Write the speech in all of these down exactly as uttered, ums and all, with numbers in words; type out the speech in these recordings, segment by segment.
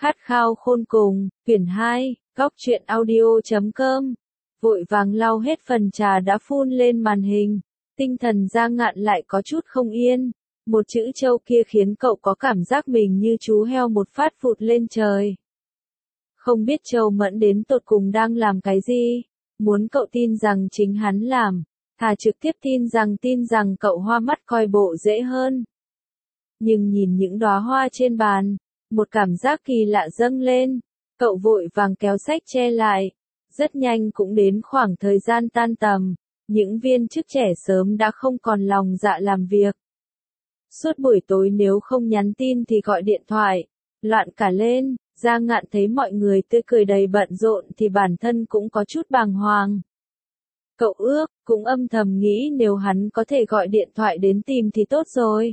Khát khao khôn cùng, quyển hai, góc truyện audio chấm com. Vội vàng lau hết phần trà đã phun lên màn hình. Tinh thần Giang Ngạn lại có chút không yên. Một chữ châu kia khiến cậu có cảm giác mình như chú heo một phát vụt lên trời. Không biết Châu Mẫn đến tột cùng đang làm cái gì. Muốn cậu tin rằng chính hắn làm. Thà trực tiếp tin rằng tin rằng cậu hoa mắt coi bộ dễ hơn. Nhưng nhìn những đóa hoa trên bàn, một cảm giác kỳ lạ dâng lên. Cậu vội vàng kéo sách che lại. Rất nhanh cũng đến khoảng thời gian tan tầm. Những viên chức trẻ sớm đã không còn lòng dạ làm việc. Suốt buổi tối nếu không nhắn tin thì gọi điện thoại. Loạn cả lên. Giang Ngạn thấy mọi người tươi cười đầy bận rộn thì bản thân cũng có chút bàng hoàng. Cậu ước, cũng âm thầm nghĩ nếu hắn có thể gọi điện thoại đến tìm thì tốt rồi.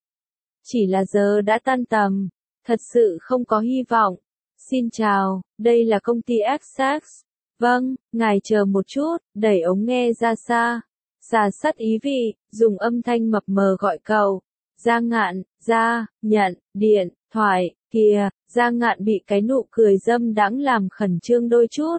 Chỉ là giờ đã tan tầm, thật sự không có hy vọng. Xin chào, đây là công ty Axax. Vâng, ngài chờ một chút, đẩy ống nghe ra xa. Xà sắt ý vị, dùng âm thanh mập mờ gọi cậu. Giang Ngạn, ra, nhận, điện, thoại, kìa, Giang Ngạn bị cái nụ cười dâm đãng làm khẩn trương đôi chút.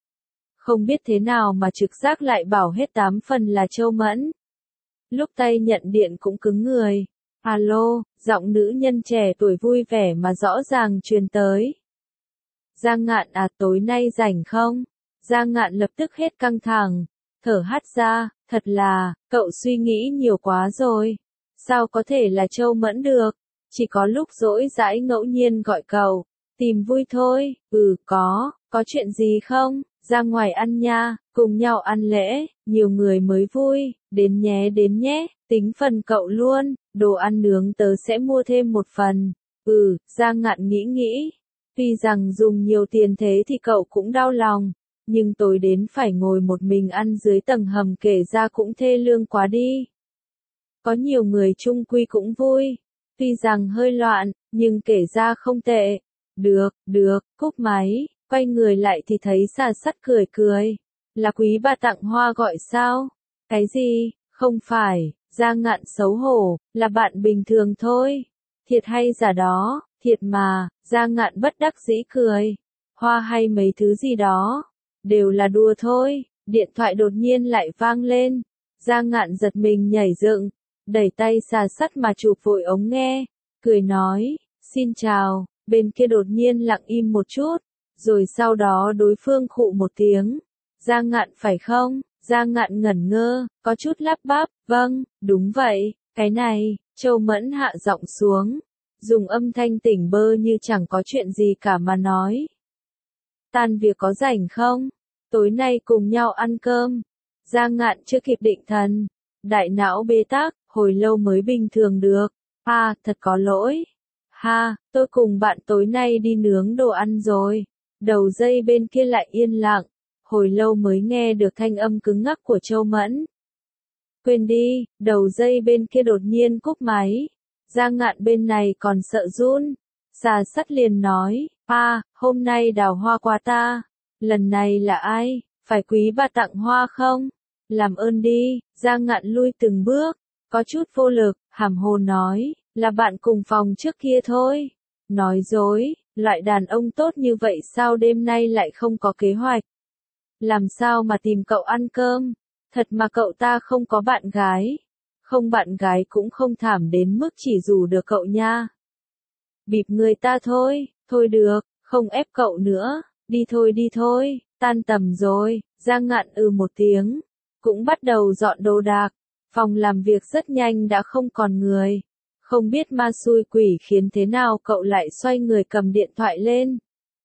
Không biết thế nào mà trực giác lại bảo hết tám phần là Châu Mẫn. Lúc tay nhận điện cũng cứng người. Alo, giọng nữ nhân trẻ tuổi vui vẻ mà rõ ràng truyền tới. Giang Ngạn à, tối nay rảnh không? Giang Ngạn lập tức hết căng thẳng, thở hắt ra, thật là, cậu suy nghĩ nhiều quá rồi. Sao có thể là Châu Mẫn được? Chỉ có lúc rỗi rãi ngẫu nhiên gọi cậu, tìm vui thôi. Ừ, có, có chuyện gì không? Ra ngoài ăn nha, cùng nhau ăn lễ, nhiều người mới vui, đến nhé đến nhé, tính phần cậu luôn, đồ ăn nướng tớ sẽ mua thêm một phần. Ừ, Giang Ngạn nghĩ nghĩ, tuy rằng dùng nhiều tiền thế thì cậu cũng đau lòng, nhưng tối đến phải ngồi một mình ăn dưới tầng hầm kể ra cũng thê lương quá đi. Có nhiều người chung quy cũng vui, tuy rằng hơi loạn, nhưng kể ra không tệ. Được, được, cúp máy. Quay người lại thì thấy Xà Sắt cười cười. Là quý bà tặng hoa gọi sao? Cái gì? Không phải, Giang Ngạn xấu hổ, là bạn bình thường thôi. Thiệt hay giả đó, thiệt mà, Giang Ngạn bất đắc dĩ cười. Hoa hay mấy thứ gì đó, đều là đùa thôi. Điện thoại đột nhiên lại vang lên. Giang Ngạn giật mình nhảy dựng, đẩy tay Xà Sắt mà chụp vội ống nghe, cười nói, xin chào, bên kia đột nhiên lặng im một chút. Rồi sau đó đối phương khụ một tiếng. Giang Ngạn phải không? Giang Ngạn ngẩn ngơ, có chút lắp bắp. Vâng, đúng vậy, cái này. Châu Mẫn hạ giọng xuống, dùng âm thanh tỉnh bơ như chẳng có chuyện gì cả mà nói. Tan việc có rảnh không? Tối nay cùng nhau ăn cơm. Giang Ngạn chưa kịp định thần. Đại não bế tắc, hồi lâu mới bình thường được. À, thật có lỗi. Ha, tôi cùng bạn tối nay đi nướng đồ ăn rồi. Đầu dây bên kia lại yên lặng, hồi lâu mới nghe được thanh âm cứng ngắc của Châu Mẫn. Quên đi, đầu dây bên kia đột nhiên cúp máy. Giang Ngạn bên này còn sợ run. Xà Sắt liền nói, à, hôm nay đào hoa qua ta. Lần này là ai? Phải quý bà tặng hoa không? Làm ơn đi. Giang Ngạn lui từng bước, có chút vô lực, hàm hồ nói, là bạn cùng phòng trước kia thôi. Nói dối. Loại đàn ông tốt như vậy sao đêm nay lại không có kế hoạch? Làm sao mà tìm cậu ăn cơm? Thật mà cậu ta không có bạn gái. Không bạn gái cũng không thảm đến mức chỉ rủ được cậu nha. Bịp người ta thôi, thôi được, không ép cậu nữa. Đi thôi đi thôi, tan tầm rồi. Giang Ngạn ừ một tiếng, cũng bắt đầu dọn đồ đạc. Phòng làm việc rất nhanh đã không còn người. Không biết ma xui quỷ khiến thế nào cậu lại xoay người cầm điện thoại lên.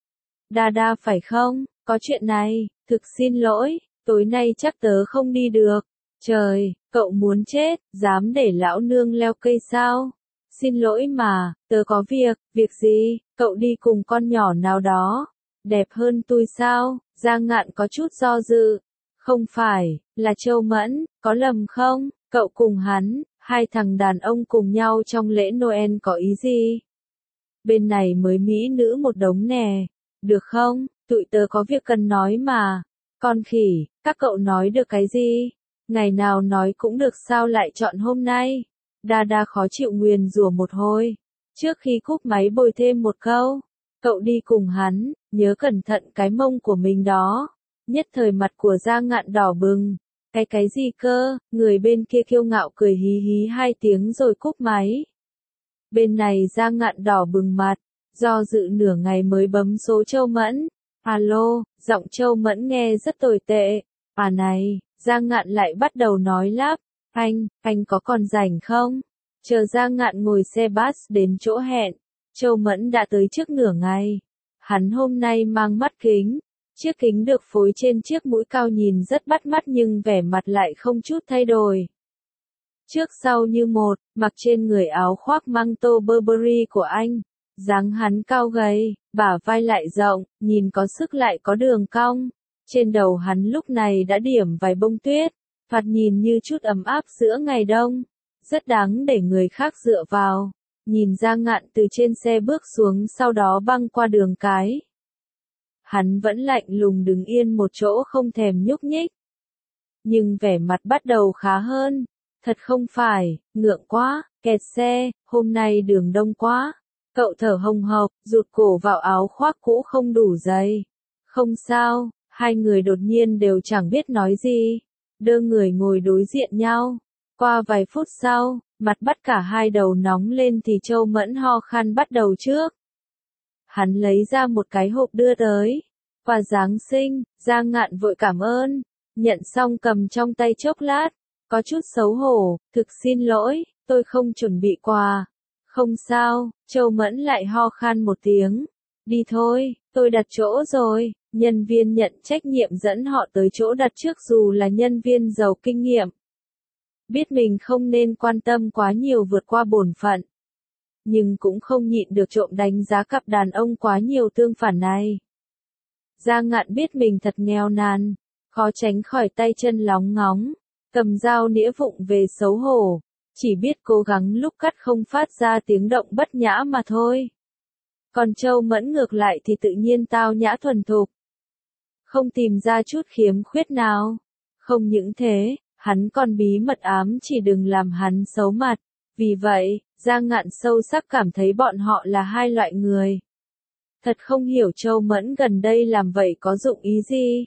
Đa đa phải không? Có chuyện này, thực xin lỗi, tối nay chắc tớ không đi được. Trời, cậu muốn chết, dám để lão nương leo cây sao? Xin lỗi mà, tớ có việc, việc gì? Cậu đi cùng con nhỏ nào đó, đẹp hơn tôi sao? Giang Ngạn có chút do dự. Không phải, là Châu Mẫn, có lầm không? Cậu cùng hắn. Hai thằng đàn ông cùng nhau trong lễ Noel có ý gì? Bên này mới mỹ nữ một đống nè. Được không? Tụi tớ có việc cần nói mà. Con khỉ, các cậu nói được cái gì? Ngày nào nói cũng được sao lại chọn hôm nay? Đa đa khó chịu nguyền rủa một hồi. Trước khi cúp máy bồi thêm một câu. Cậu đi cùng hắn, nhớ cẩn thận cái mông của mình đó. Nhất thời mặt của Giang Ngạn đỏ bừng. Cái cái gì cơ, người bên kia kiêu ngạo cười hí hí hai tiếng rồi cúp máy. Bên này Giang Ngạn đỏ bừng mặt, do dự nửa ngày mới bấm số Châu Mẫn. Alo, giọng Châu Mẫn nghe rất tồi tệ. À này, Giang Ngạn lại bắt đầu nói lắp. Anh, anh có còn rảnh không? Chờ Giang Ngạn ngồi xe bus đến chỗ hẹn. Châu Mẫn đã tới trước nửa ngày. Hắn hôm nay mang mắt kính. Chiếc kính được phối trên chiếc mũi cao nhìn rất bắt mắt nhưng vẻ mặt lại không chút thay đổi. Trước sau như một, mặc trên người áo khoác manto Burberry của anh. Dáng hắn cao gầy, bả vai lại rộng, nhìn có sức lại có đường cong. Trên đầu hắn lúc này đã điểm vài bông tuyết, thoạt nhìn như chút ấm áp giữa ngày đông. Rất đáng để người khác dựa vào. Nhìn Giang Ngạn từ trên xe bước xuống sau đó băng qua đường cái. Hắn vẫn lạnh lùng đứng yên một chỗ không thèm nhúc nhích. Nhưng vẻ mặt bắt đầu khá hơn. Thật không phải, ngượng quá, kẹt xe, hôm nay đường đông quá. Cậu thở hồng hộc, rụt cổ vào áo khoác cũ không đủ dày. Không sao, hai người đột nhiên đều chẳng biết nói gì. Đơ người ngồi đối diện nhau. Qua vài phút sau, mặt bắt cả hai đầu nóng lên thì Châu Mẫn ho khan bắt đầu trước. Hắn lấy ra một cái hộp đưa tới. Quà Giáng sinh, Giang Ngạn vội cảm ơn. Nhận xong cầm trong tay chốc lát. Có chút xấu hổ, thực xin lỗi, tôi không chuẩn bị quà. Không sao, Châu Mẫn lại ho khan một tiếng. Đi thôi, tôi đặt chỗ rồi. Nhân viên nhận trách nhiệm dẫn họ tới chỗ đặt trước dù là nhân viên giàu kinh nghiệm. Biết mình không nên quan tâm quá nhiều vượt qua bổn phận. Nhưng cũng không nhịn được trộm đánh giá cặp đàn ông quá nhiều tương phản này. Giang Ngạn biết mình thật nghèo nàn, khó tránh khỏi tay chân lóng ngóng, cầm dao nĩa vụng về xấu hổ, chỉ biết cố gắng lúc cắt không phát ra tiếng động bất nhã mà thôi. Còn Châu Mẫn ngược lại thì tự nhiên tao nhã thuần thục, không tìm ra chút khiếm khuyết nào. Không những thế, hắn còn bí mật ám chỉ đừng làm hắn xấu mặt. Vì vậy, Giang Ngạn sâu sắc cảm thấy bọn họ là hai loại người. Thật không hiểu Châu Mẫn gần đây làm vậy có dụng ý gì.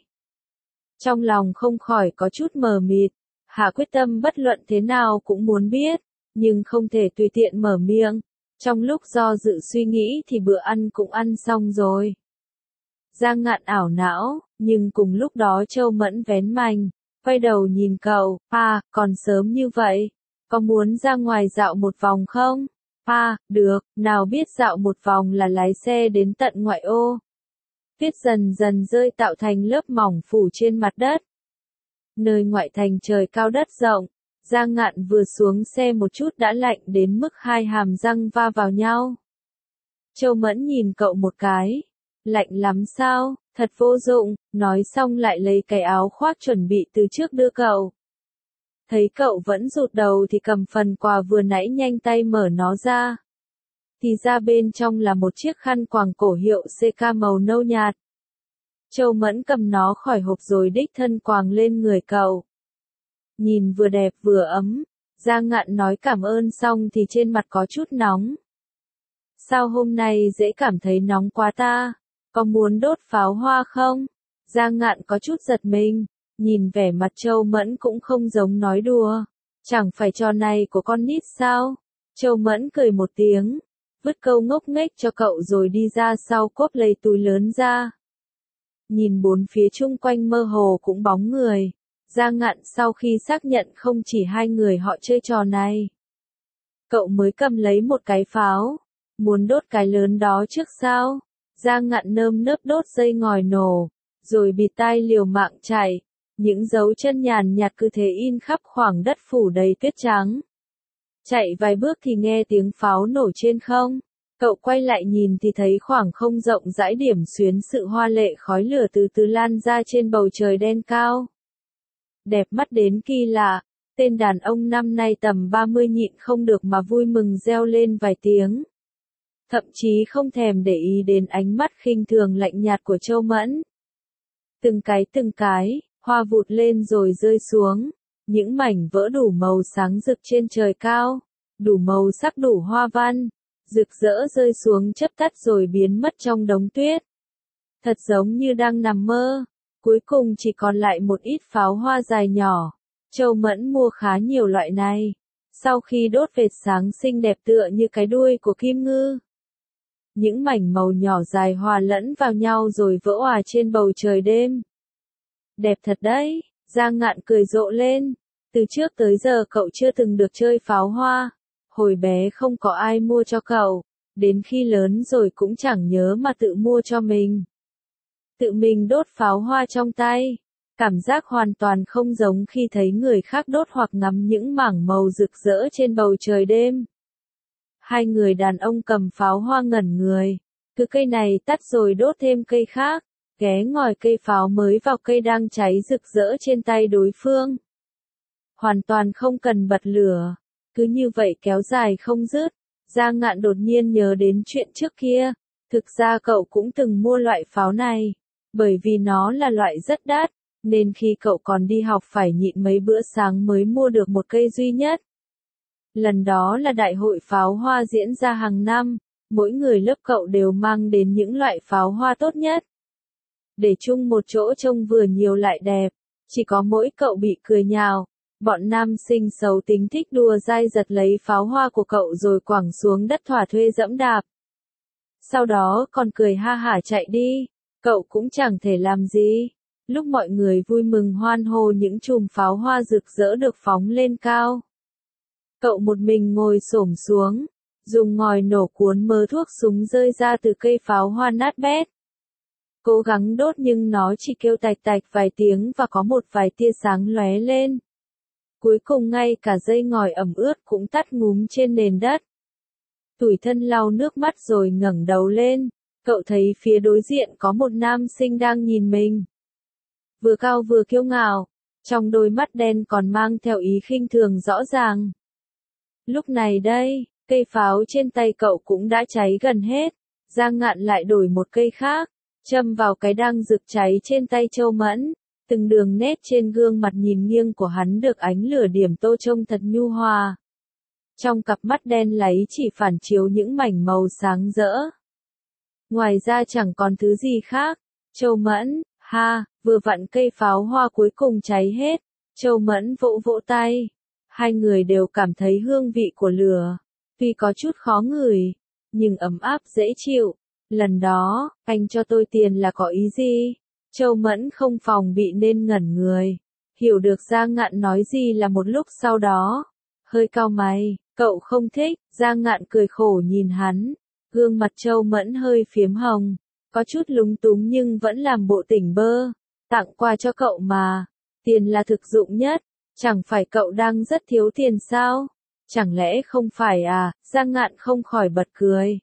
Trong lòng không khỏi có chút mờ mịt, hạ quyết tâm bất luận thế nào cũng muốn biết, nhưng không thể tùy tiện mở miệng. Trong lúc do dự suy nghĩ thì bữa ăn cũng ăn xong rồi. Giang Ngạn ảo não, nhưng cùng lúc đó Châu Mẫn vén mành, quay đầu nhìn cậu. À, còn sớm như vậy, có muốn ra ngoài dạo một vòng không? À, được, nào biết dạo một vòng là lái xe đến tận ngoại ô. Tuyết dần dần rơi tạo thành lớp mỏng phủ trên mặt đất. Nơi ngoại thành trời cao đất rộng, Giang Ngạn vừa xuống xe một chút đã lạnh đến mức hai hàm răng va vào nhau. Châu Mẫn nhìn cậu một cái. Lạnh lắm sao, thật vô dụng, nói xong lại lấy cái áo khoác chuẩn bị từ trước đưa cậu. Thấy cậu vẫn rụt đầu thì cầm phần quà vừa nãy nhanh tay mở nó ra. Thì ra bên trong là một chiếc khăn quàng cổ hiệu xê ca màu nâu nhạt. Châu Mẫn cầm nó khỏi hộp rồi đích thân quàng lên người cậu. Nhìn vừa đẹp vừa ấm, Giang Ngạn nói cảm ơn xong thì trên mặt có chút nóng. Sao hôm nay dễ cảm thấy nóng quá ta? Có muốn đốt pháo hoa không? Giang Ngạn có chút giật mình, nhìn vẻ mặt Châu Mẫn cũng không giống nói đùa. Chẳng phải trò này của con nít sao? Châu Mẫn cười một tiếng, vứt câu ngốc nghếch cho cậu rồi đi ra sau cốp lấy túi lớn ra. Nhìn bốn phía chung quanh mơ hồ cũng bóng người. Giang Ngạn sau khi xác nhận không chỉ hai người họ chơi trò này. Cậu mới cầm lấy một cái pháo. Muốn đốt cái lớn đó trước sao? Giang Ngạn nơm nớp đốt dây ngòi nổ, rồi bịt tai liều mạng chạy. Những dấu chân nhàn nhạt cứ thế in khắp khoảng đất phủ đầy tuyết trắng. Chạy vài bước thì nghe tiếng pháo nổ trên không. Cậu quay lại nhìn thì thấy khoảng không rộng rãi điểm xuyến sự hoa lệ khói lửa từ từ lan ra trên bầu trời đen cao. Đẹp mắt đến kỳ lạ, tên đàn ông năm nay tầm ba mươi nhịn không được mà vui mừng reo lên vài tiếng. Thậm chí không thèm để ý đến ánh mắt khinh thường lạnh nhạt của Châu Mẫn. Từng cái từng cái, hoa vụt lên rồi rơi xuống, những mảnh vỡ đủ màu sáng rực trên trời cao, đủ màu sắc đủ hoa văn. rực rỡ rơi xuống chớp tắt rồi biến mất trong đống tuyết. Thật giống như đang nằm mơ, cuối cùng chỉ còn lại một ít pháo hoa dài nhỏ. Châu Mẫn mua khá nhiều loại này, sau khi đốt vệt sáng xinh đẹp tựa như cái đuôi của kim ngư. Những mảnh màu nhỏ dài hòa lẫn vào nhau rồi vỡ òa trên bầu trời đêm. Đẹp thật đấy, Giang Ngạn cười rộ lên. Từ trước tới giờ cậu chưa từng được chơi pháo hoa. Hồi bé không có ai mua cho cậu. Đến khi lớn rồi cũng chẳng nhớ mà tự mua cho mình. Tự mình đốt pháo hoa trong tay. Cảm giác hoàn toàn không giống khi thấy người khác đốt hoặc ngắm những mảng màu rực rỡ trên bầu trời đêm. Hai người đàn ông cầm pháo hoa ngẩn người. Cứ cây này tắt rồi đốt thêm cây khác. Ghé ngòi cây pháo mới vào cây đang cháy rực rỡ trên tay đối phương. Hoàn toàn không cần bật lửa. Cứ như vậy kéo dài không dứt. Giang Ngạn đột nhiên nhớ đến chuyện trước kia. Thực ra cậu cũng từng mua loại pháo này. Bởi vì nó là loại rất đắt. Nên khi cậu còn đi học phải nhịn mấy bữa sáng mới mua được một cây duy nhất. Lần đó là đại hội pháo hoa diễn ra hàng năm. Mỗi người lớp cậu đều mang đến những loại pháo hoa tốt nhất. Để chung một chỗ trông vừa nhiều lại đẹp. Chỉ có mỗi cậu bị cười nhạo. Bọn nam sinh xấu tính thích đùa dai giật lấy pháo hoa của cậu rồi quẳng xuống đất thỏa thuê dẫm đạp. Sau đó còn cười ha hả chạy đi. Cậu cũng chẳng thể làm gì. Lúc mọi người vui mừng hoan hô những chùm pháo hoa rực rỡ được phóng lên cao. Cậu một mình ngồi xổm xuống. Dùng ngòi nổ cuốn mớ thuốc súng rơi ra từ cây pháo hoa nát bét. Cố gắng đốt nhưng nó chỉ kêu tạch tạch vài tiếng và có một vài tia sáng lóe lên. Cuối cùng ngay cả dây ngòi ẩm ướt cũng tắt ngúm trên nền đất. Tủi thân lau nước mắt rồi ngẩng đầu lên. Cậu thấy phía đối diện có một nam sinh đang nhìn mình. Vừa cao vừa kiêu ngạo. Trong đôi mắt đen còn mang theo ý khinh thường rõ ràng. Lúc này đây, cây pháo trên tay cậu cũng đã cháy gần hết. Giang Ngạn lại đổi một cây khác. Châm vào cái đang rực cháy trên tay Châu Mẫn. Từng đường nét trên gương mặt nhìn nghiêng của hắn được ánh lửa điểm tô trông thật nhu hòa. Trong cặp mắt đen láy chỉ phản chiếu những mảnh màu sáng rỡ. Ngoài ra chẳng còn thứ gì khác. Châu Mẫn, ha, vừa vặn cây pháo hoa cuối cùng cháy hết. Châu Mẫn vỗ vỗ tay. Hai người đều cảm thấy hương vị của lửa. Tuy có chút khó ngửi, nhưng ấm áp dễ chịu. Lần đó, anh cho tôi tiền là có ý gì? Châu Mẫn không phòng bị nên ngẩn người. Hiểu được Giang Ngạn nói gì là một lúc sau đó. Hơi cau mày, cậu không thích. Giang Ngạn cười khổ nhìn hắn. Gương mặt Châu Mẫn hơi phiếm hồng. Có chút lúng túng nhưng vẫn làm bộ tỉnh bơ. Tặng quà cho cậu mà. Tiền là thực dụng nhất. Chẳng phải cậu đang rất thiếu tiền sao? Chẳng lẽ không phải à? Giang Ngạn không khỏi bật cười.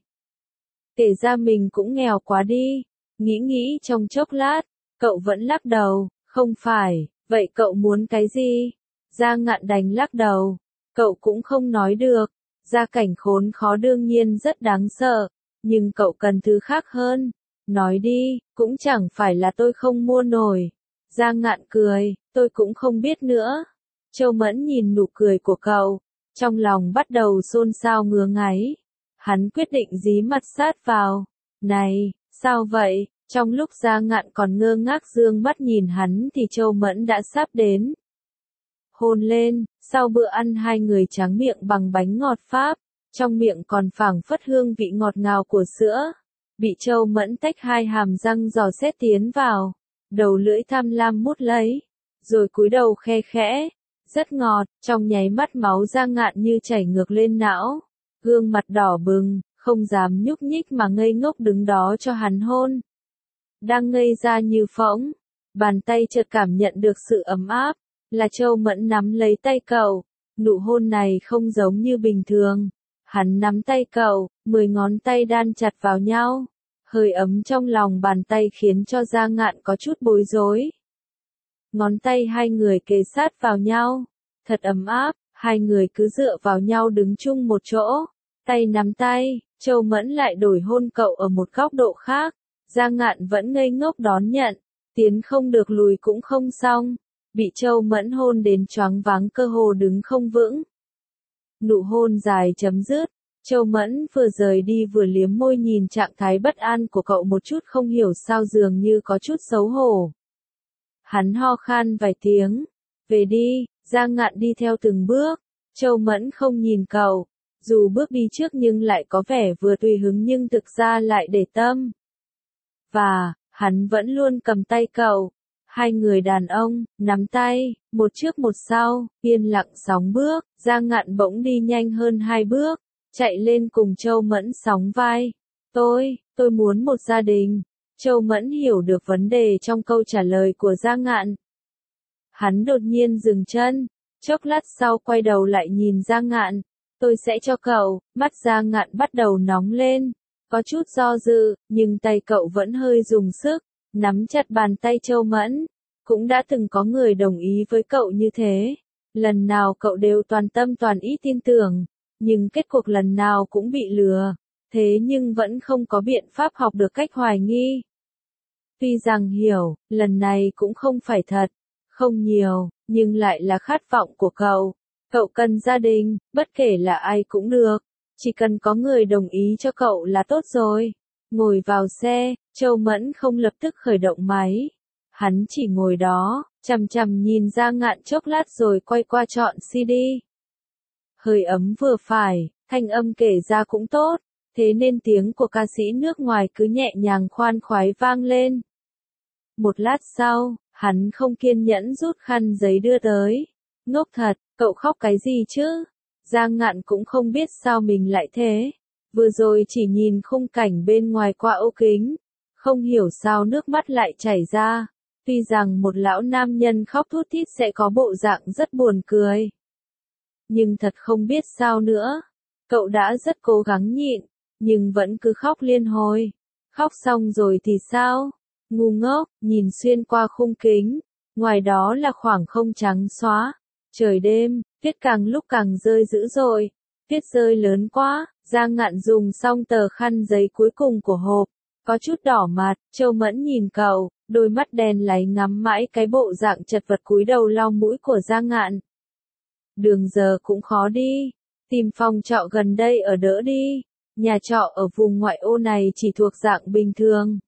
Kể ra mình cũng nghèo quá đi. Nghĩ nghĩ trong chốc lát, cậu vẫn lắc đầu. Không phải, vậy cậu muốn cái gì? Giang Ngạn đành lắc đầu. Cậu cũng không nói được. Gia cảnh khốn khó đương nhiên rất đáng sợ. Nhưng cậu cần thứ khác hơn. Nói đi, cũng chẳng phải là tôi không mua nổi. Giang Ngạn cười, tôi cũng không biết nữa. Châu Mẫn nhìn nụ cười của cậu. Trong lòng bắt đầu xôn xao ngứa ngáy. Hắn quyết định dí mặt sát vào. Này, sao vậy? Trong lúc Giang Ngạn còn ngơ ngác dương mắt nhìn hắn thì Châu Mẫn đã sắp đến. Hôn lên, sau bữa ăn hai người tráng miệng bằng bánh ngọt Pháp. Trong miệng còn phảng phất hương vị ngọt ngào của sữa. Bị Châu Mẫn tách hai hàm răng dò xét tiến vào. Đầu lưỡi tham lam mút lấy. Rồi cúi đầu khe khẽ. Rất ngọt, trong nháy mắt máu Giang Ngạn như chảy ngược lên não. Gương mặt đỏ bừng, không dám nhúc nhích mà ngây ngốc đứng đó cho hắn hôn. Đang ngây ra như phỗng, bàn tay chợt cảm nhận được sự ấm áp, là Châu Mẫn nắm lấy tay cậu. Nụ hôn này không giống như bình thường. Hắn nắm tay cậu, mười ngón tay đan chặt vào nhau. Hơi ấm trong lòng bàn tay khiến cho Giang Ngạn có chút bối rối. Ngón tay hai người kề sát vào nhau. Thật ấm áp, hai người cứ dựa vào nhau đứng chung một chỗ. Tay nắm tay, Châu Mẫn lại đổi hôn cậu ở một góc độ khác. Giang Ngạn vẫn ngây ngốc đón nhận. Tiến không được lùi cũng không xong. Bị Châu Mẫn hôn đến choáng váng cơ hồ đứng không vững. Nụ hôn dài chấm dứt. Châu Mẫn vừa rời đi vừa liếm môi nhìn trạng thái bất an của cậu một chút không hiểu sao dường như có chút xấu hổ. Hắn ho khan vài tiếng. Về đi, Giang Ngạn đi theo từng bước. Châu Mẫn không nhìn cậu. Dù bước đi trước nhưng lại có vẻ vừa tùy hứng nhưng thực ra lại để tâm. Và, hắn vẫn luôn cầm tay cậu. Hai người đàn ông, nắm tay, một trước một sau, yên lặng sóng bước. Giang Ngạn bỗng đi nhanh hơn hai bước. Chạy lên cùng Châu Mẫn sóng vai. Tôi, tôi muốn một gia đình. Châu Mẫn hiểu được vấn đề trong câu trả lời của Giang Ngạn. Hắn đột nhiên dừng chân, chốc lát sau quay đầu lại nhìn Giang Ngạn. Tôi sẽ cho cậu, mắt Giang Ngạn bắt đầu nóng lên. Có chút do dự, nhưng tay cậu vẫn hơi dùng sức, nắm chặt bàn tay Châu Mẫn. Cũng đã từng có người đồng ý với cậu như thế. Lần nào cậu đều toàn tâm toàn ý tin tưởng. Nhưng kết cuộc lần nào cũng bị lừa, thế nhưng vẫn không có biện pháp học được cách hoài nghi. Tuy rằng hiểu, lần này cũng không phải thật, không nhiều, nhưng lại là khát vọng của cậu. Cậu cần gia đình, bất kể là ai cũng được, chỉ cần có người đồng ý cho cậu là tốt rồi. Ngồi vào xe, Châu Mẫn không lập tức khởi động máy. Hắn chỉ ngồi đó, chằm chằm nhìn Giang Ngạn chốc lát rồi quay qua chọn xê đê. Hơi ấm vừa phải, thanh âm kể ra cũng tốt, thế nên tiếng của ca sĩ nước ngoài cứ nhẹ nhàng khoan khoái vang lên. Một lát sau, hắn không kiên nhẫn rút khăn giấy đưa tới. Ngốc thật, cậu khóc cái gì chứ? Giang Ngạn cũng không biết sao mình lại thế. Vừa rồi chỉ nhìn khung cảnh bên ngoài qua ô kính, không hiểu sao nước mắt lại chảy ra. Tuy rằng một lão nam nhân khóc thút thít sẽ có bộ dạng rất buồn cười. Nhưng thật không biết sao nữa. Cậu đã rất cố gắng nhịn, nhưng vẫn cứ khóc liên hồi. Khóc xong rồi thì sao? Ngu ngốc, nhìn xuyên qua khung kính. Ngoài đó là khoảng không trắng xóa. Trời đêm, tuyết càng lúc càng rơi dữ dội. Tuyết rơi lớn quá, Giang Ngạn dùng xong tờ khăn giấy cuối cùng của hộp. Có chút đỏ mặt, Châu Mẫn nhìn cậu, đôi mắt đen láy ngắm mãi cái bộ dạng chật vật cúi đầu lau mũi của Giang Ngạn. Đường giờ cũng khó đi, tìm phòng trọ gần đây ở đỡ đi, nhà trọ ở vùng ngoại ô này chỉ thuộc dạng bình thường.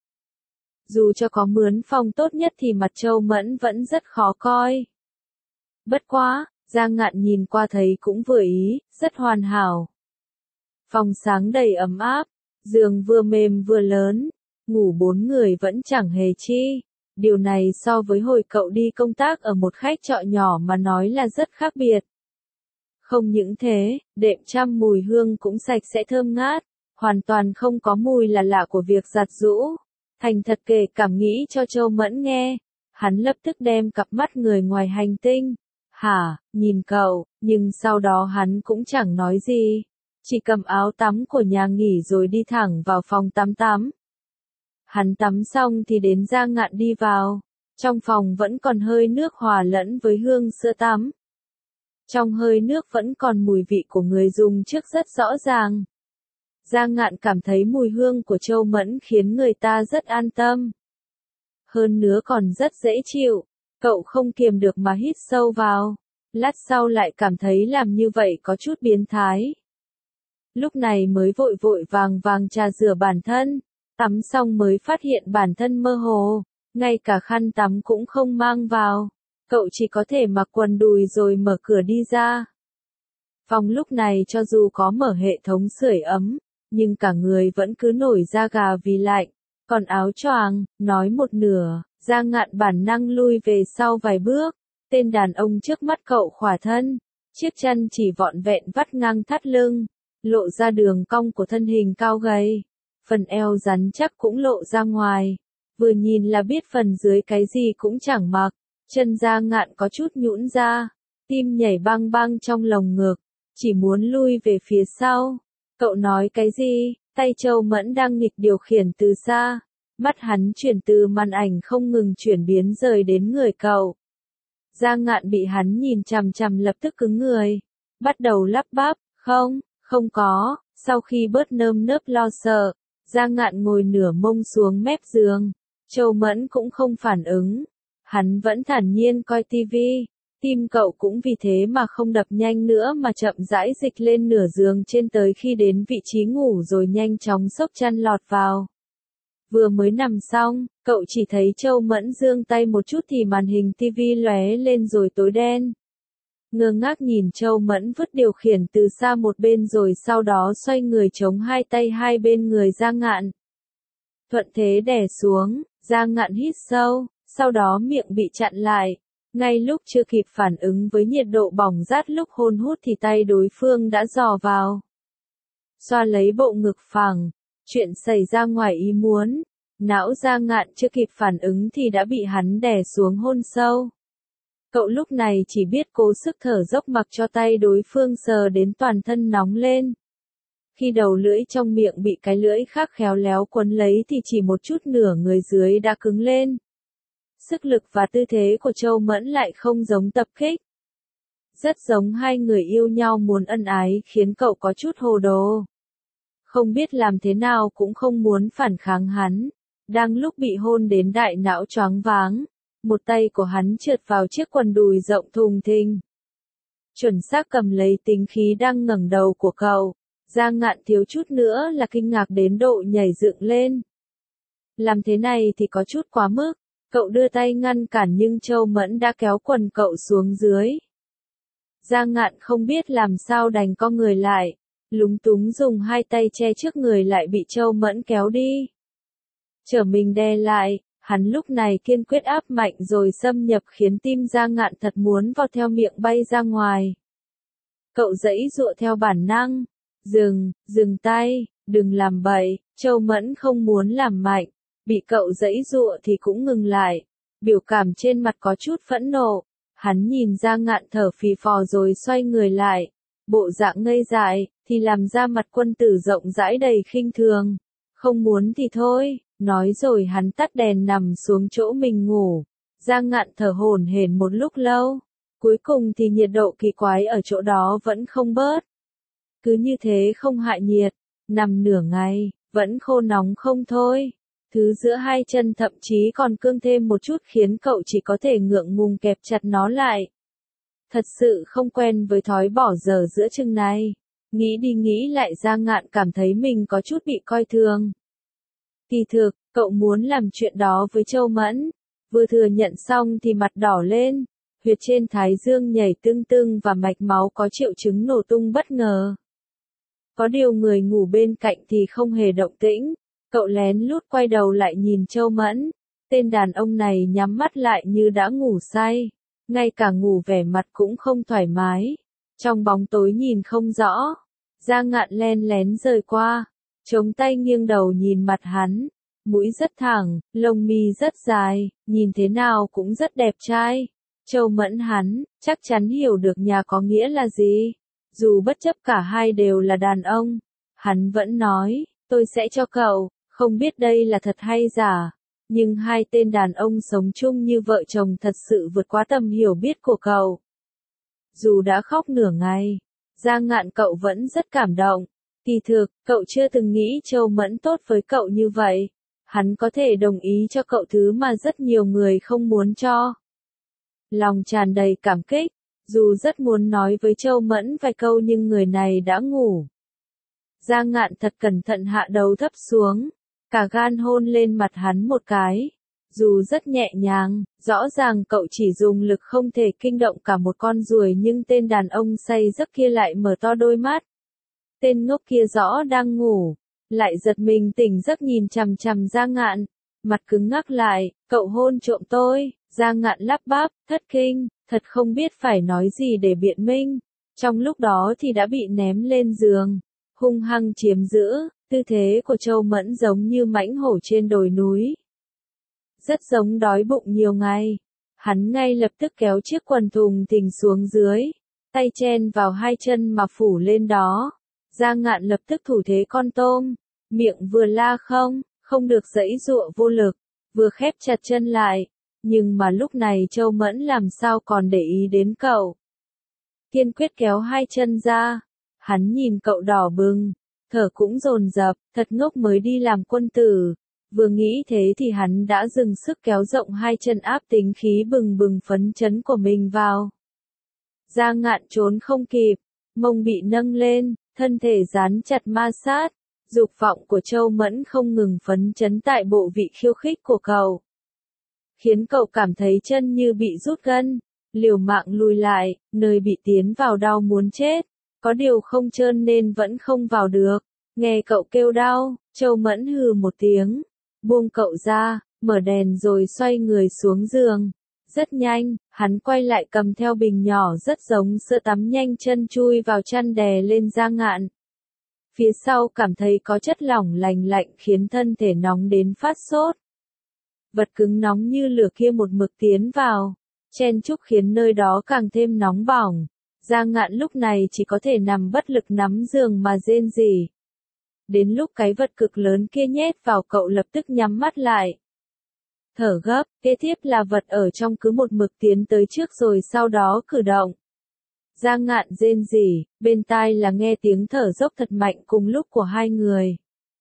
Dù cho có mướn phòng tốt nhất thì mặt Châu Mẫn vẫn rất khó coi. Bất quá, Giang Ngạn nhìn qua thấy cũng vừa ý, rất hoàn hảo. Phòng sáng đầy ấm áp, giường vừa mềm vừa lớn, ngủ bốn người vẫn chẳng hề chi. Điều này so với hồi cậu đi công tác ở một khách trọ nhỏ mà nói là rất khác biệt. Không những thế, đệm chăn mùi hương cũng sạch sẽ thơm ngát, hoàn toàn không có mùi là lạ của việc giặt giũ. Thành thật kể cảm nghĩ cho Châu Mẫn nghe, hắn lập tức đem cặp mắt người ngoài hành tinh. Hả, nhìn cậu, nhưng sau đó hắn cũng chẳng nói gì. Chỉ cầm áo tắm của nhà nghỉ rồi đi thẳng vào phòng tắm tắm. Hắn tắm xong thì đến Giang Ngạn đi vào. Trong phòng vẫn còn hơi nước hòa lẫn với hương sữa tắm. Trong hơi nước vẫn còn mùi vị của người dùng trước rất rõ ràng. Giang Ngạn cảm thấy mùi hương của Châu Mẫn khiến người ta rất an tâm. Hơn nữa còn rất dễ chịu. Cậu không kiềm được mà hít sâu vào. Lát sau lại cảm thấy làm như vậy có chút biến thái. Lúc này mới vội vội vàng vàng trà rửa bản thân. Tắm xong mới phát hiện bản thân mơ hồ. Ngay cả khăn tắm cũng không mang vào. Cậu chỉ có thể mặc quần đùi rồi mở cửa đi ra. Phòng lúc này cho dù có mở hệ thống sưởi ấm, nhưng cả người vẫn cứ nổi da gà vì lạnh. Còn áo choàng, nói một nửa, Giang Ngạn bản năng lui về sau vài bước. Tên đàn ông trước mắt cậu khỏa thân. Chiếc chân chỉ vọn vẹn vắt ngang thắt lưng. Lộ ra đường cong của thân hình cao gầy. Phần eo rắn chắc cũng lộ ra ngoài. Vừa nhìn là biết phần dưới cái gì cũng chẳng mặc. Chân Giang Ngạn có chút nhũn ra. Tim nhảy bang bang trong lồng ngực. Chỉ muốn lui về phía sau. Cậu nói cái gì? Tay Châu Mẫn đang nghịch điều khiển từ xa. Mắt hắn chuyển từ màn ảnh không ngừng chuyển biến rời đến người cậu. Giang Ngạn bị hắn nhìn chằm chằm lập tức cứng người. Bắt đầu lắp bắp, không, không có. Sau khi bớt nơm nớp lo sợ, Giang Ngạn ngồi nửa mông xuống mép giường. Châu Mẫn cũng không phản ứng. Hắn vẫn thản nhiên coi tivi. Tim cậu cũng vì thế mà không đập nhanh nữa mà chậm rãi dịch lên nửa giường trên tới khi đến vị trí ngủ rồi nhanh chóng xốc chăn lọt vào. Vừa mới nằm xong, cậu chỉ thấy Châu Mẫn giương tay một chút thì màn hình tivi lóe lên rồi tối đen. Ngơ ngác nhìn Châu Mẫn vứt điều khiển từ xa một bên rồi sau đó xoay người chống hai tay hai bên người Giang Ngạn. Thuận thế đè xuống, Giang Ngạn hít sâu, sau đó miệng bị chặn lại. Ngay lúc chưa kịp phản ứng với nhiệt độ bỏng rát lúc hôn hút thì tay đối phương đã dò vào. Xoa lấy bộ ngực phẳng, chuyện xảy ra ngoài ý muốn. Não Giang Ngạn chưa kịp phản ứng thì đã bị hắn đè xuống hôn sâu. Cậu lúc này chỉ biết cố sức thở dốc mặc cho tay đối phương sờ đến toàn thân nóng lên. Khi đầu lưỡi trong miệng bị cái lưỡi khác khéo léo quấn lấy thì chỉ một chút nửa người dưới đã cứng lên. Sức lực và tư thế của Châu Mẫn lại không giống tập kích. Rất giống hai người yêu nhau muốn ân ái khiến cậu có chút hồ đồ. Không biết làm thế nào cũng không muốn phản kháng hắn. Đang lúc bị hôn đến đại não choáng váng, một tay của hắn trượt vào chiếc quần đùi rộng thùng thình. Chuẩn xác cầm lấy tính khí đang ngẩng đầu của cậu. Giang Ngạn thiếu chút nữa là kinh ngạc đến độ nhảy dựng lên. Làm thế này thì có chút quá mức. Cậu đưa tay ngăn cản nhưng Châu Mẫn đã kéo quần cậu xuống dưới. Giang Ngạn không biết làm sao đành co người lại, lúng túng dùng hai tay che trước người lại bị Châu Mẫn kéo đi. Trở mình đè lại, hắn lúc này kiên quyết áp mạnh rồi xâm nhập khiến tim Giang Ngạn thật muốn vào theo miệng bay ra ngoài. Cậu giãy giụa theo bản năng, dừng, dừng tay, đừng làm bậy, Châu Mẫn không muốn làm mạnh. Bị cậu giãy giụa thì cũng ngừng lại, biểu cảm trên mặt có chút phẫn nộ, hắn nhìn Giang Ngạn thở phì phò rồi xoay người lại, bộ dạng ngây dại, thì làm ra mặt quân tử rộng rãi đầy khinh thường, không muốn thì thôi, nói rồi hắn tắt đèn nằm xuống chỗ mình ngủ, Giang Ngạn thở hổn hển một lúc lâu, cuối cùng thì nhiệt độ kỳ quái ở chỗ đó vẫn không bớt, cứ như thế không hạ nhiệt, nằm nửa ngày, vẫn khô nóng không thôi. Thứ giữa hai chân thậm chí còn cương thêm một chút khiến cậu chỉ có thể ngượng ngùng kẹp chặt nó lại. Thật sự không quen với thói bỏ dở giữa chừng này. Nghĩ đi nghĩ lại Giang Ngạn cảm thấy mình có chút bị coi thường. Kỳ thực, cậu muốn làm chuyện đó với Châu Mẫn. Vừa thừa nhận xong thì mặt đỏ lên. Huyệt trên thái dương nhảy tưng tưng và mạch máu có triệu chứng nổ tung bất ngờ. Có điều người ngủ bên cạnh thì không hề động tĩnh. Cậu lén lút quay đầu lại nhìn Châu Mẫn, tên đàn ông này nhắm mắt lại như đã ngủ say, ngay cả ngủ vẻ mặt cũng không thoải mái, trong bóng tối nhìn không rõ, Giang Ngạn len lén rời qua, chống tay nghiêng đầu nhìn mặt hắn, mũi rất thẳng, lông mi rất dài, nhìn thế nào cũng rất đẹp trai. Châu Mẫn hắn, chắc chắn hiểu được nhà có nghĩa là gì, dù bất chấp cả hai đều là đàn ông, hắn vẫn nói, tôi sẽ cho cậu. Không biết đây là thật hay giả, nhưng hai tên đàn ông sống chung như vợ chồng thật sự vượt quá tầm hiểu biết của cậu. Dù đã khóc nửa ngày, Giang Ngạn cậu vẫn rất cảm động. Kỳ thực, cậu chưa từng nghĩ Châu Mẫn tốt với cậu như vậy. Hắn có thể đồng ý cho cậu thứ mà rất nhiều người không muốn cho. Lòng tràn đầy cảm kích, dù rất muốn nói với Châu Mẫn vài câu nhưng người này đã ngủ. Giang Ngạn thật cẩn thận hạ đầu thấp xuống. Cả gan hôn lên mặt hắn một cái. Dù rất nhẹ nhàng, rõ ràng cậu chỉ dùng lực không thể kinh động cả một con ruồi nhưng tên đàn ông say giấc kia lại mở to đôi mắt. Tên ngốc kia rõ đang ngủ, lại giật mình tỉnh giấc nhìn chằm chằm Giang Ngạn, mặt cứng ngắc lại, cậu hôn trộm tôi, Giang Ngạn lắp bắp, thất kinh, thật không biết phải nói gì để biện minh. Trong lúc đó thì đã bị ném lên giường, hung hăng chiếm giữ. Tư thế của Châu Mẫn giống như mãnh hổ trên đồi núi. Rất giống đói bụng nhiều ngày. Hắn ngay lập tức kéo chiếc quần thùng thình xuống dưới. Tay chen vào hai chân mà phủ lên đó. Giang Ngạn lập tức thủ thế con tôm. Miệng vừa la không, không được giãy giụa vô lực. Vừa khép chặt chân lại. Nhưng mà lúc này Châu Mẫn làm sao còn để ý đến cậu. Kiên quyết kéo hai chân ra. Hắn nhìn cậu đỏ bừng. Thở cũng dồn dập, thật ngốc mới đi làm quân tử. Vừa nghĩ thế thì hắn đã dừng sức kéo rộng hai chân áp tính khí bừng bừng phấn chấn của mình vào. Giang Ngạn trốn không kịp, mông bị nâng lên, thân thể dán chặt ma sát, dục vọng của Châu Mẫn không ngừng phấn chấn tại bộ vị khiêu khích của cậu. Khiến cậu cảm thấy chân như bị rút gân, liều mạng lùi lại, nơi bị tiến vào đau muốn chết, có điều không trơn nên vẫn không vào được. Nghe cậu kêu đau, Châu Mẫn hừ một tiếng, buông cậu ra, mở đèn rồi xoay người xuống giường. Rất nhanh, hắn quay lại cầm theo bình nhỏ rất giống sữa tắm, nhanh chân chui vào chăn đè lên Giang Ngạn. Phía sau cảm thấy có chất lỏng lành lạnh khiến thân thể nóng đến phát sốt. Vật cứng nóng như lửa kia một mực tiến vào, chen chúc khiến nơi đó càng thêm nóng bỏng. Giang Ngạn lúc này chỉ có thể nằm bất lực nắm giường mà rên rỉ. Đến lúc cái vật cực lớn kia nhét vào cậu lập tức nhắm mắt lại. Thở gấp, kế tiếp là vật ở trong cứ một mực tiến tới trước rồi sau đó cử động. Giang Ngạn rên rỉ, bên tai là nghe tiếng thở dốc thật mạnh cùng lúc của hai người.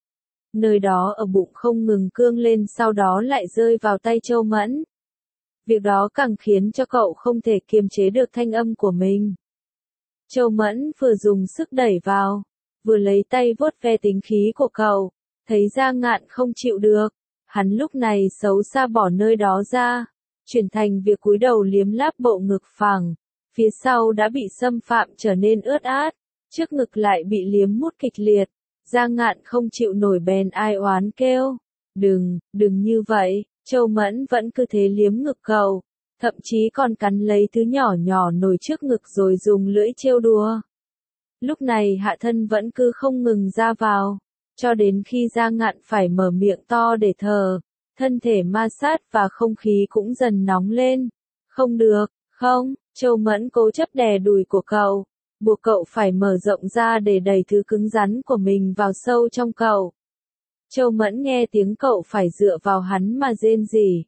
Nơi đó ở bụng không ngừng cương lên sau đó lại rơi vào tay Châu Mẫn. Việc đó càng khiến cho cậu không thể kiềm chế được thanh âm của mình. Châu Mẫn vừa dùng sức đẩy vào, vừa lấy tay vuốt ve tính khí của cậu, thấy Giang Ngạn không chịu được. Hắn lúc này xấu xa bỏ nơi đó ra, chuyển thành việc cúi đầu liếm láp bộ ngực phẳng, phía sau đã bị xâm phạm trở nên ướt át, trước ngực lại bị liếm mút kịch liệt. Giang Ngạn không chịu nổi bèn ai oán kêu, đừng, đừng như vậy. Châu Mẫn vẫn cứ thế liếm ngực cậu, thậm chí còn cắn lấy thứ nhỏ nhỏ nổi trước ngực rồi dùng lưỡi trêu đùa. Lúc này hạ thân vẫn cứ không ngừng ra vào, cho đến khi Giang Ngạn phải mở miệng to để thở, thân thể ma sát và không khí cũng dần nóng lên. Không được, không, Châu Mẫn cố chấp đè đùi của cậu, buộc cậu phải mở rộng ra để đẩy thứ cứng rắn của mình vào sâu trong cậu. Châu Mẫn nghe tiếng cậu phải dựa vào hắn mà rên rỉ.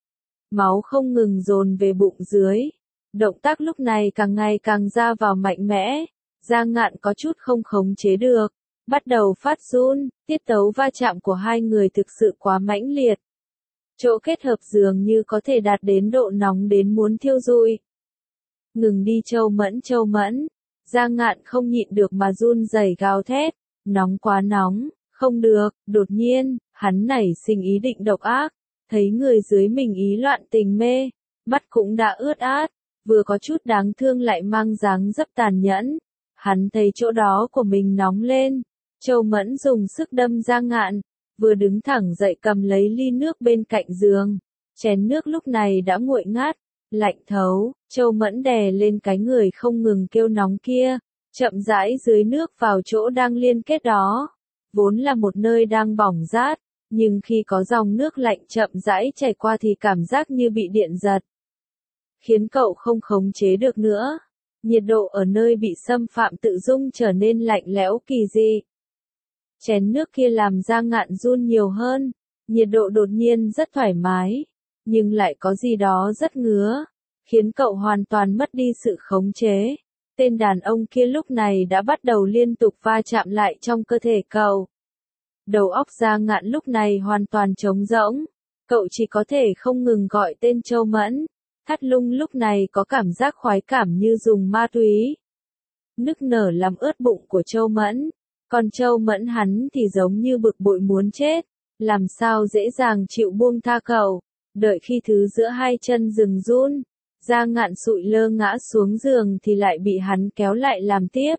Máu không ngừng dồn về bụng dưới. Động tác lúc này càng ngày càng ra vào mạnh mẽ. Giang Ngạn có chút không khống chế được, bắt đầu phát run, tiết tấu va chạm của hai người thực sự quá mãnh liệt. Chỗ kết hợp dường như có thể đạt đến độ nóng đến muốn thiêu rụi. Ngừng đi Châu Mẫn, Châu Mẫn. Giang Ngạn không nhịn được mà run rẩy gào thét, nóng quá nóng, không được. Đột nhiên, hắn nảy sinh ý định độc ác, thấy người dưới mình ý loạn tình mê, mắt cũng đã ướt át, vừa có chút đáng thương lại mang dáng dấp tàn nhẫn. Hắn thấy chỗ đó của mình nóng lên, Châu Mẫn dùng sức đâm Giang Ngạn, vừa đứng thẳng dậy cầm lấy ly nước bên cạnh giường, chén nước lúc này đã nguội ngát, lạnh thấu. Châu Mẫn đè lên cái người không ngừng kêu nóng kia, chậm rãi dưới nước vào chỗ đang liên kết đó, vốn là một nơi đang bỏng rát, nhưng khi có dòng nước lạnh chậm rãi chảy qua thì cảm giác như bị điện giật, khiến cậu không khống chế được nữa. Nhiệt độ ở nơi bị xâm phạm tự dưng trở nên lạnh lẽo kỳ dị. Chén nước kia làm Giang Ngạn run nhiều hơn, nhiệt độ đột nhiên rất thoải mái, nhưng lại có gì đó rất ngứa, khiến cậu hoàn toàn mất đi sự khống chế. Tên đàn ông kia lúc này đã bắt đầu liên tục va chạm lại trong cơ thể cậu. Đầu óc Giang Ngạn lúc này hoàn toàn trống rỗng, cậu chỉ có thể không ngừng gọi tên Châu Mẫn. Thắt lung lúc này có cảm giác khoái cảm như dùng ma túy. Nức nở làm ướt bụng của Châu Mẫn, còn Châu Mẫn hắn thì giống như bực bội muốn chết, làm sao dễ dàng chịu buông tha cậu. Đợi khi thứ giữa hai chân dừng run, Giang Ngạn sụi lơ ngã xuống giường thì lại bị hắn kéo lại làm tiếp.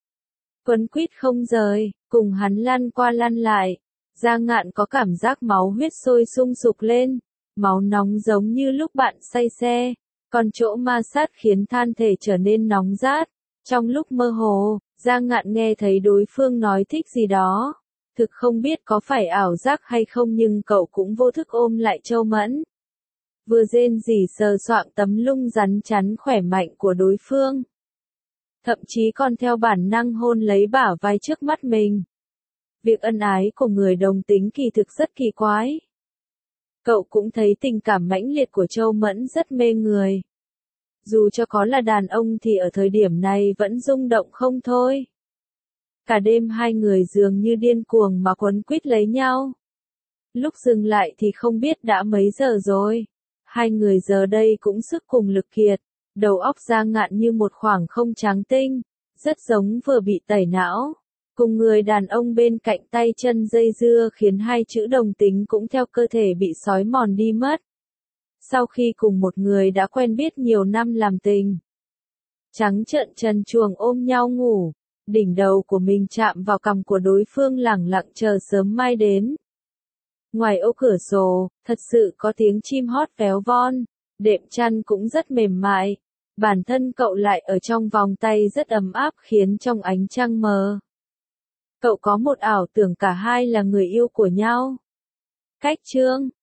Quấn quýt không rời, cùng hắn lăn qua lăn lại. Giang Ngạn có cảm giác máu huyết sôi sung sục lên, máu nóng giống như lúc bạn say xe, còn chỗ ma sát khiến than thể trở nên nóng rát. Trong lúc mơ hồ, Giang Ngạn nghe thấy đối phương nói thích gì đó. Thực không biết có phải ảo giác hay không nhưng cậu cũng vô thức ôm lại Châu Mẫn. Vừa rên rỉ sờ soạng tấm lưng rắn chắn khỏe mạnh của đối phương. Thậm chí còn theo bản năng hôn lấy bả vai trước mắt mình. Việc ân ái của người đồng tính kỳ thực rất kỳ quái. Cậu cũng thấy tình cảm mãnh liệt của Châu Mẫn rất mê người. Dù cho có là đàn ông thì ở thời điểm này vẫn rung động không thôi. Cả đêm hai người dường như điên cuồng mà quấn quýt lấy nhau. Lúc dừng lại thì không biết đã mấy giờ rồi. Hai người giờ đây cũng sức cùng lực kiệt, Đầu óc Giang Ngạn như một khoảng không trắng tinh, rất giống vừa bị tẩy não. Cùng người đàn ông bên cạnh tay chân dây dưa khiến hai chữ đồng tính cũng theo cơ thể bị xói mòn đi mất. Sau khi cùng một người đã quen biết nhiều năm làm tình, trắng trợn trần truồng ôm nhau ngủ, đỉnh đầu của mình chạm vào cằm của đối phương lẳng lặng chờ sớm mai đến. Ngoài ô cửa sổ, thật sự có tiếng chim hót véo von, đệm chăn cũng rất mềm mại. Bản thân cậu lại ở trong vòng tay rất ấm áp khiến trong ánh trăng mờ. Cậu có một ảo tưởng cả hai là người yêu của nhau. Cách chương